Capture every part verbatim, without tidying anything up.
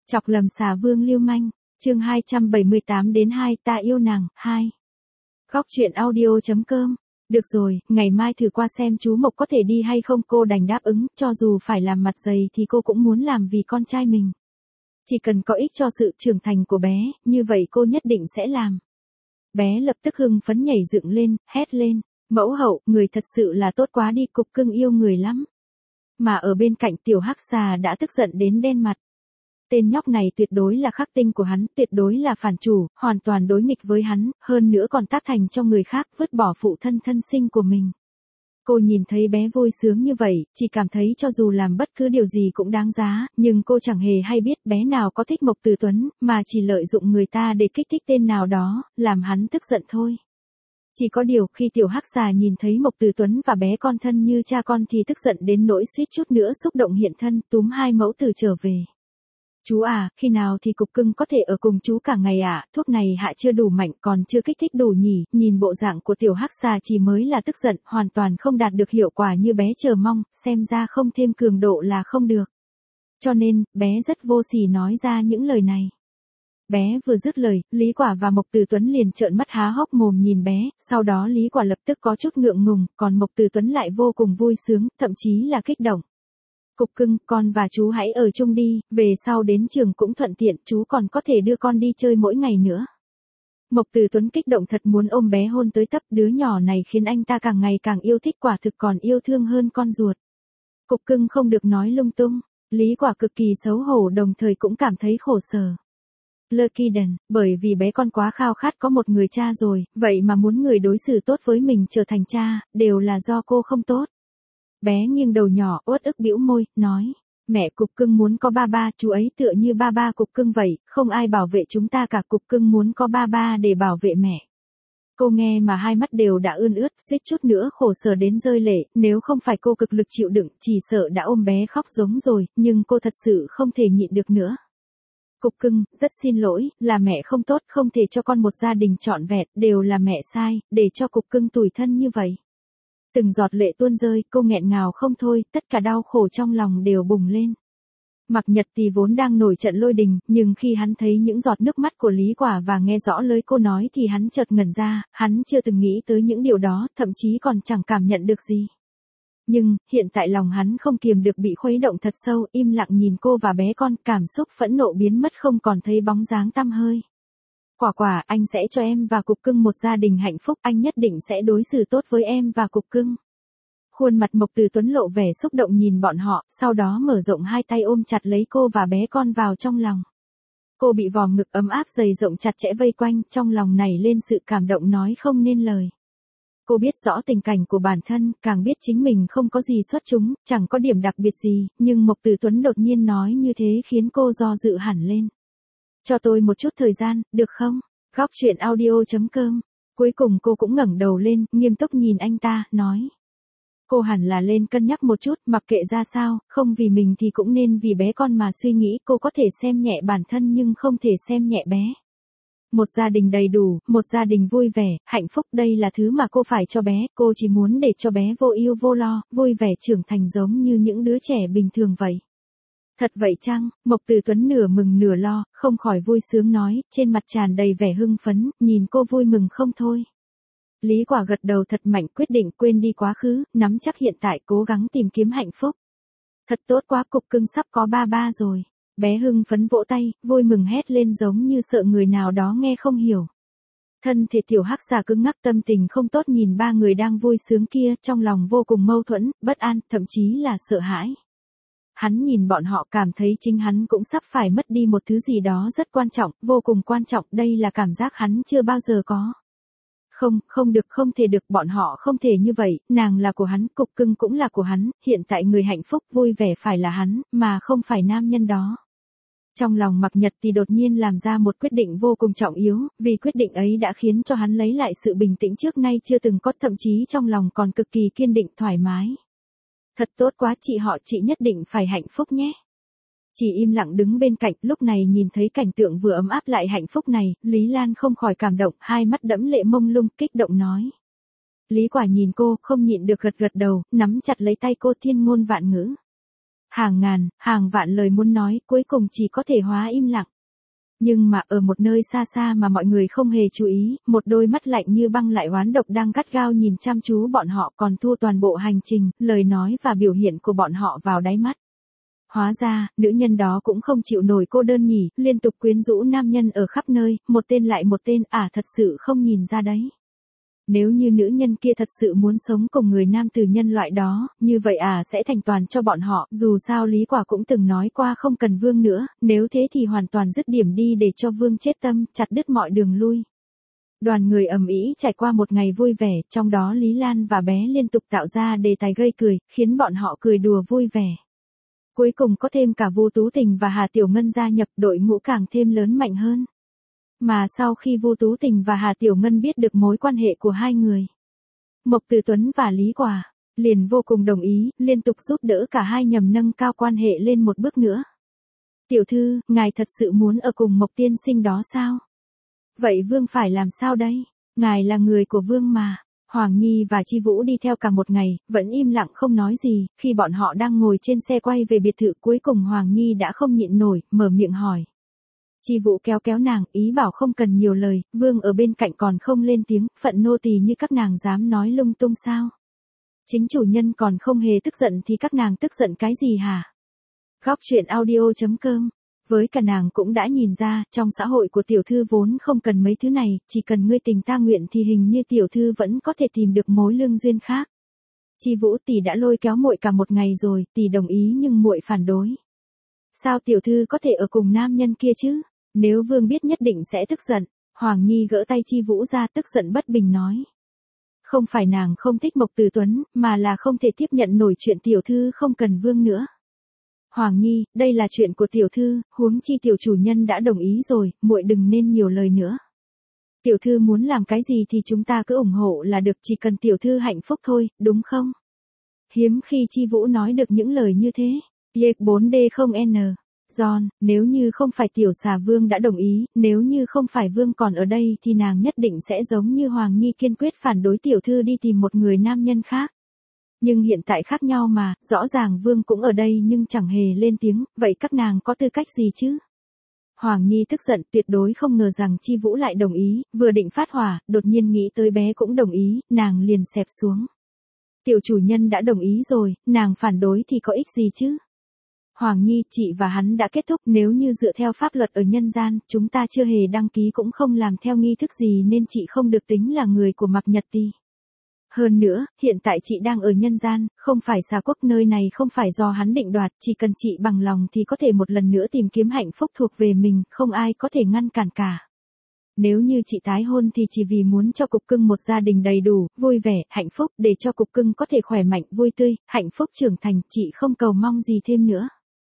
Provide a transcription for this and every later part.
Chọc lầm xà vương lưu manh, chương hai trăm bảy mươi tám đến hai ta yêu nàng, hai. Góc truyện audio.com. Được rồi, ngày mai thử qua xem chú Mộc có thể đi hay không, cô đành đáp ứng, cho dù phải làm mặt dày thì cô cũng muốn làm vì con trai mình. Chỉ cần có ích cho sự trưởng thành của bé, như vậy cô nhất định sẽ làm. Bé lập tức hưng phấn nhảy dựng lên, hét lên, mẫu hậu, người thật sự là tốt quá đi, Cục Cưng yêu người lắm. Mà ở bên cạnh tiểu hắc xà đã tức giận đến đen mặt. Tên nhóc này tuyệt đối là khắc tinh của hắn, tuyệt đối là phản chủ, hoàn toàn đối nghịch với hắn, hơn nữa còn tác thành cho người khác, vứt bỏ phụ thân thân sinh của mình. Cô nhìn thấy bé vui sướng như vậy, chỉ cảm thấy cho dù làm bất cứ điều gì cũng đáng giá, nhưng cô chẳng hề hay biết bé nào có thích Mộc Từ Tuấn, mà chỉ lợi dụng người ta để kích thích tên nào đó, làm hắn tức giận thôi. Chỉ có điều khi tiểu hắc xà nhìn thấy Mộc Từ Tuấn và bé con thân như cha con thì tức giận đến nỗi suýt chút nữa xúc động hiện thân, túm hai mẫu tử trở về. Chú à, khi nào thì Cục Cưng có thể ở cùng chú cả ngày ạ, à? Thuốc này hạ chưa đủ mạnh, còn chưa kích thích đủ nhỉ, nhìn bộ dạng của tiểu hắc xà chỉ mới là tức giận, hoàn toàn không đạt được hiệu quả như bé chờ mong, xem ra không thêm cường độ là không được. Cho nên, bé rất vô sỉ nói ra những lời này. Bé vừa dứt lời, Lý Quả và Mộc Từ Tuấn liền trợn mắt há hốc mồm nhìn bé, sau đó Lý Quả lập tức có chút ngượng ngùng, còn Mộc Từ Tuấn lại vô cùng vui sướng, thậm chí là kích động. Cục Cưng, con và chú hãy ở chung đi, về sau đến trường cũng thuận tiện, chú còn có thể đưa con đi chơi mỗi ngày nữa. Mộc Từ Tuấn kích động thật muốn ôm bé hôn tới tấp, đứa nhỏ này khiến anh ta càng ngày càng yêu thích, quả thực còn yêu thương hơn con ruột. Cục Cưng không được nói lung tung, Lý Quả cực kỳ xấu hổ đồng thời cũng cảm thấy khổ sở. Lucky Đần, bởi vì bé con quá khao khát có một người cha rồi, vậy mà muốn người đối xử tốt với mình trở thành cha, đều là do cô không tốt. Bé nghiêng đầu nhỏ, uất ức bĩu môi, nói, mẹ, Cục Cưng muốn có ba ba, chú ấy tựa như ba ba Cục Cưng vậy, không ai bảo vệ chúng ta cả, Cục Cưng muốn có ba ba để bảo vệ mẹ. Cô nghe mà hai mắt đều đã ươn ướt, suýt chút nữa khổ sở đến rơi lệ, nếu không phải cô cực lực chịu đựng, chỉ sợ đã ôm bé khóc giống rồi, nhưng cô thật sự không thể nhịn được nữa. Cục Cưng, rất xin lỗi, là mẹ không tốt, không thể cho con một gia đình trọn vẹn, đều là mẹ sai, để cho Cục Cưng tủi thân như vậy. Từng giọt lệ tuôn rơi, cô nghẹn ngào không thôi, tất cả đau khổ trong lòng đều bùng lên. Mạc Nhật thì vốn đang nổi trận lôi đình, nhưng khi hắn thấy những giọt nước mắt của Lý Quả và nghe rõ lời cô nói thì hắn chợt ngẩn ra, hắn chưa từng nghĩ tới những điều đó, thậm chí còn chẳng cảm nhận được gì. Nhưng, hiện tại lòng hắn không kiềm được bị khuấy động thật sâu, im lặng nhìn cô và bé con, cảm xúc phẫn nộ biến mất không còn thấy bóng dáng tăm hơi. Quả quả, anh sẽ cho em và Cục Cưng một gia đình hạnh phúc, anh nhất định sẽ đối xử tốt với em và Cục Cưng. Khuôn mặt Mộc Từ Tuấn lộ vẻ xúc động nhìn bọn họ, sau đó mở rộng hai tay ôm chặt lấy cô và bé con vào trong lòng. Cô bị vòm ngực ấm áp dày rộng chặt chẽ vây quanh, trong lòng nảy lên sự cảm động nói không nên lời. Cô biết rõ tình cảnh của bản thân, càng biết chính mình không có gì xuất chúng, chẳng có điểm đặc biệt gì, nhưng Mộc Từ Tuấn đột nhiên nói như thế khiến cô do dự hẳn lên. Cho tôi một chút thời gian, được không? Góc truyện audio.com. Cuối cùng cô cũng ngẩng đầu lên, nghiêm túc nhìn anh ta, nói. Cô hẳn là lên cân nhắc một chút, mặc kệ ra sao, không vì mình thì cũng nên vì bé con mà suy nghĩ, cô có thể xem nhẹ bản thân nhưng không thể xem nhẹ bé. Một gia đình đầy đủ, một gia đình vui vẻ, hạnh phúc, đây là thứ mà cô phải cho bé, cô chỉ muốn để cho bé vô ưu vô lo, vui vẻ trưởng thành giống như những đứa trẻ bình thường vậy. Thật vậy chăng? Mộc Từ Tuấn nửa mừng nửa lo, không khỏi vui sướng nói, trên mặt tràn đầy vẻ hưng phấn, nhìn cô vui mừng không thôi. Lý Quả gật đầu thật mạnh, quyết định quên đi quá khứ, nắm chắc hiện tại, cố gắng tìm kiếm hạnh phúc. Thật tốt quá, Cục Cưng sắp có ba ba rồi. Bé hưng phấn vỗ tay, vui mừng hét lên giống như sợ người nào đó nghe không hiểu. Thân thể tiểu hắc xà cứng ngắc, tâm tình không tốt nhìn ba người đang vui sướng kia, trong lòng vô cùng mâu thuẫn, bất an, thậm chí là sợ hãi. Hắn nhìn bọn họ cảm thấy chính hắn cũng sắp phải mất đi một thứ gì đó rất quan trọng, vô cùng quan trọng, đây là cảm giác hắn chưa bao giờ có. Không, không được, không thể được, bọn họ không thể như vậy, nàng là của hắn, Cục Cưng cũng là của hắn, hiện tại người hạnh phúc vui vẻ phải là hắn, mà không phải nam nhân đó. Trong lòng Mạc Nhật thì đột nhiên làm ra một quyết định vô cùng trọng yếu, vì quyết định ấy đã khiến cho hắn lấy lại sự bình tĩnh trước nay chưa từng có, thậm chí trong lòng còn cực kỳ kiên định thoải mái. Thật tốt quá, chị họ, chị nhất định phải hạnh phúc nhé. Chỉ im lặng đứng bên cạnh, lúc này nhìn thấy cảnh tượng vừa ấm áp lại hạnh phúc này, Lý Lan không khỏi cảm động, hai mắt đẫm lệ mông lung, kích động nói. Lý Quả nhìn cô, không nhịn được gật gật đầu, nắm chặt lấy tay cô, thiên ngôn vạn ngữ. Hàng ngàn, hàng vạn lời muốn nói, cuối cùng chỉ có thể hóa im lặng. Nhưng mà ở một nơi xa xa mà mọi người không hề chú ý, một đôi mắt lạnh như băng lại oán độc đang gắt gao nhìn chăm chú bọn họ, còn thu toàn bộ hành trình, lời nói và biểu hiện của bọn họ vào đáy mắt. Hóa ra, nữ nhân đó cũng không chịu nổi cô đơn nhỉ, liên tục quyến rũ nam nhân ở khắp nơi, một tên lại một tên, à thật sự không nhìn ra đấy. Nếu như nữ nhân kia thật sự muốn sống cùng người nam từ nhân loại đó, như vậy à sẽ thành toàn cho bọn họ, dù sao Lý Quả cũng từng nói qua không cần Vương nữa, nếu thế thì hoàn toàn dứt điểm đi để cho Vương chết tâm, chặt đứt mọi đường lui. Đoàn người ầm ĩ trải qua một ngày vui vẻ, trong đó Lý Lan và bé liên tục tạo ra đề tài gây cười, khiến bọn họ cười đùa vui vẻ. Cuối cùng có thêm cả Vu Tú Tình và Hà Tiểu Ngân gia nhập, đội ngũ càng thêm lớn mạnh hơn. Mà sau khi Vu Tú Tình và Hà Tiểu Ngân biết được mối quan hệ của hai người, Mộc Từ Tuấn và Lý Quả liền vô cùng đồng ý, liên tục giúp đỡ cả hai nhằm nâng cao quan hệ lên một bước nữa. Tiểu thư, ngài thật sự muốn ở cùng Mộc tiên sinh đó sao? Vậy Vương phải làm sao đây? Ngài là người của Vương mà. Hoàng Nhi và Chi Vũ đi theo cả một ngày, vẫn im lặng không nói gì, khi bọn họ đang ngồi trên xe quay về biệt thự, cuối cùng Hoàng Nhi đã không nhịn nổi, mở miệng hỏi. Chi Vũ kéo kéo nàng, ý bảo không cần nhiều lời, Vương ở bên cạnh còn không lên tiếng, phận nô tỳ như các nàng dám nói lung tung sao? Chính chủ nhân còn không hề tức giận thì các nàng tức giận cái gì hả? Góc truyện audio chấm com. Với cả nàng cũng đã nhìn ra, trong xã hội của tiểu thư vốn không cần mấy thứ này, chỉ cần ngươi tình ta nguyện thì hình như tiểu thư vẫn có thể tìm được mối lương duyên khác. Chi Vũ tỷ đã lôi kéo muội cả một ngày rồi, tỷ đồng ý nhưng muội phản đối. Sao tiểu thư có thể ở cùng nam nhân kia chứ? Nếu Vương biết nhất định sẽ tức giận. Hoàng Nhi gỡ tay Chi Vũ ra, tức giận bất bình nói. Không phải nàng không thích Mộc Từ Tuấn, mà là không thể tiếp nhận nổi chuyện tiểu thư không cần Vương nữa. Hoàng Nhi, đây là chuyện của tiểu thư, huống chi tiểu chủ nhân đã đồng ý rồi, muội đừng nên nhiều lời nữa. Tiểu thư muốn làm cái gì thì chúng ta cứ ủng hộ là được, chỉ cần tiểu thư hạnh phúc thôi, đúng không? Hiếm khi Chi Vũ nói được những lời như thế. Yek bốn D không N. John, nếu như không phải tiểu xà Vương đã đồng ý, nếu như không phải Vương còn ở đây thì nàng nhất định sẽ giống như Hoàng Nhi kiên quyết phản đối tiểu thư đi tìm một người nam nhân khác. Nhưng hiện tại khác nhau mà, rõ ràng Vương cũng ở đây nhưng chẳng hề lên tiếng, vậy các nàng có tư cách gì chứ? Hoàng Nhi tức giận, tuyệt đối không ngờ rằng Chi Vũ lại đồng ý, vừa định phát hỏa, đột nhiên nghĩ tới bé cũng đồng ý, nàng liền xẹp xuống. Tiểu chủ nhân đã đồng ý rồi, nàng phản đối thì có ích gì chứ? Hoàng Nhi, chị và hắn đã kết thúc, nếu như dựa theo pháp luật ở nhân gian, chúng ta chưa hề đăng ký cũng không làm theo nghi thức gì nên chị không được tính là người của Mạc Nhật Ti. Hơn nữa, hiện tại chị đang ở nhân gian, không phải xà quốc, nơi này không phải do hắn định đoạt, chỉ cần chị bằng lòng thì có thể một lần nữa tìm kiếm hạnh phúc thuộc về mình, không ai có thể ngăn cản cả. Nếu như chị tái hôn thì chỉ vì muốn cho cục cưng một gia đình đầy đủ, vui vẻ, hạnh phúc, để cho cục cưng có thể khỏe mạnh, vui tươi, hạnh phúc trưởng thành, chị không cầu mong gì thêm nữa.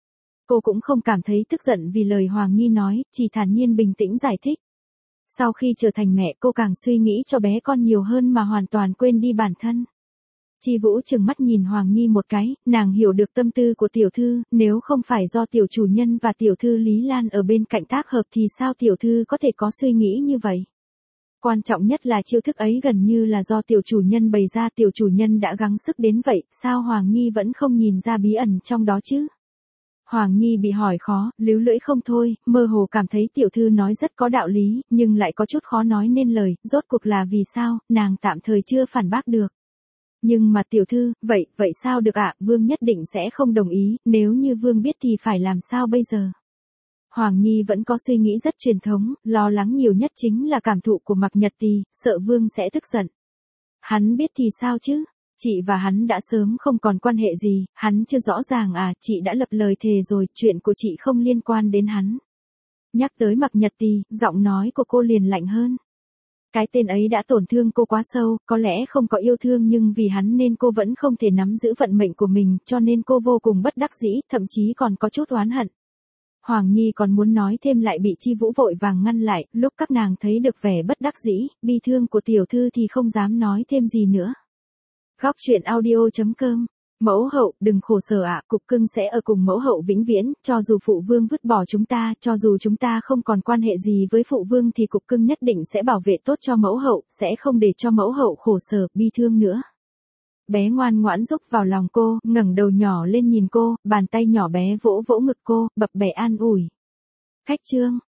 Cô cũng không cảm thấy tức giận vì lời Hoàng Nhi nói, chỉ thản nhiên bình tĩnh giải thích. Sau khi trở thành mẹ cô càng suy nghĩ cho bé con nhiều hơn mà hoàn toàn quên đi bản thân. Chi Vũ trừng mắt nhìn Hoàng Nhi một cái, nàng hiểu được tâm tư của tiểu thư, nếu không phải do tiểu chủ nhân và tiểu thư Lý Lan ở bên cạnh tác hợp thì sao tiểu thư có thể có suy nghĩ như vậy. Quan trọng nhất là chiêu thức ấy gần như là do tiểu chủ nhân bày ra, tiểu chủ nhân đã gắng sức đến vậy, sao Hoàng Nhi vẫn không nhìn ra bí ẩn trong đó chứ? Hoàng Nhi bị hỏi khó, líu lưỡi không thôi, mơ hồ cảm thấy tiểu thư nói rất có đạo lý, nhưng lại có chút khó nói nên lời, rốt cuộc là vì sao, nàng tạm thời chưa phản bác được. Nhưng mà tiểu thư, vậy, vậy sao được ạ, Vương nhất định sẽ không đồng ý, nếu như Vương biết thì phải làm sao bây giờ? Hoàng Nhi vẫn có suy nghĩ rất truyền thống, lo lắng nhiều nhất chính là cảm thụ của Mạc Nhật Ti, sợ Vương sẽ tức giận. Hắn biết thì sao chứ? Chị và hắn đã sớm không còn quan hệ gì, hắn chưa rõ ràng à, chị đã lập lời thề rồi, chuyện của chị không liên quan đến hắn. Nhắc tới Mạc Nhật Ti, giọng nói của cô liền lạnh hơn. Cái tên ấy đã tổn thương cô quá sâu, có lẽ không có yêu thương nhưng vì hắn nên cô vẫn không thể nắm giữ vận mệnh của mình, cho nên cô vô cùng bất đắc dĩ, thậm chí còn có chút oán hận. Hoàng Nhi còn muốn nói thêm lại bị Chi Vũ vội vàng ngăn lại, lúc các nàng thấy được vẻ bất đắc dĩ, bi thương của tiểu thư thì không dám nói thêm gì nữa. Góc truyện audio chấm com. Mẫu hậu, đừng khổ sở ạ, cục cưng sẽ ở cùng mẫu hậu vĩnh viễn, cho dù phụ vương vứt bỏ chúng ta, cho dù chúng ta không còn quan hệ gì với phụ vương thì cục cưng nhất định sẽ bảo vệ tốt cho mẫu hậu, sẽ không để cho mẫu hậu khổ sở, bi thương nữa. Bé ngoan ngoãn rúc vào lòng cô, ngẩng đầu nhỏ lên nhìn cô, bàn tay nhỏ bé vỗ vỗ ngực cô, bập bẹ an ủi. Khách Trương,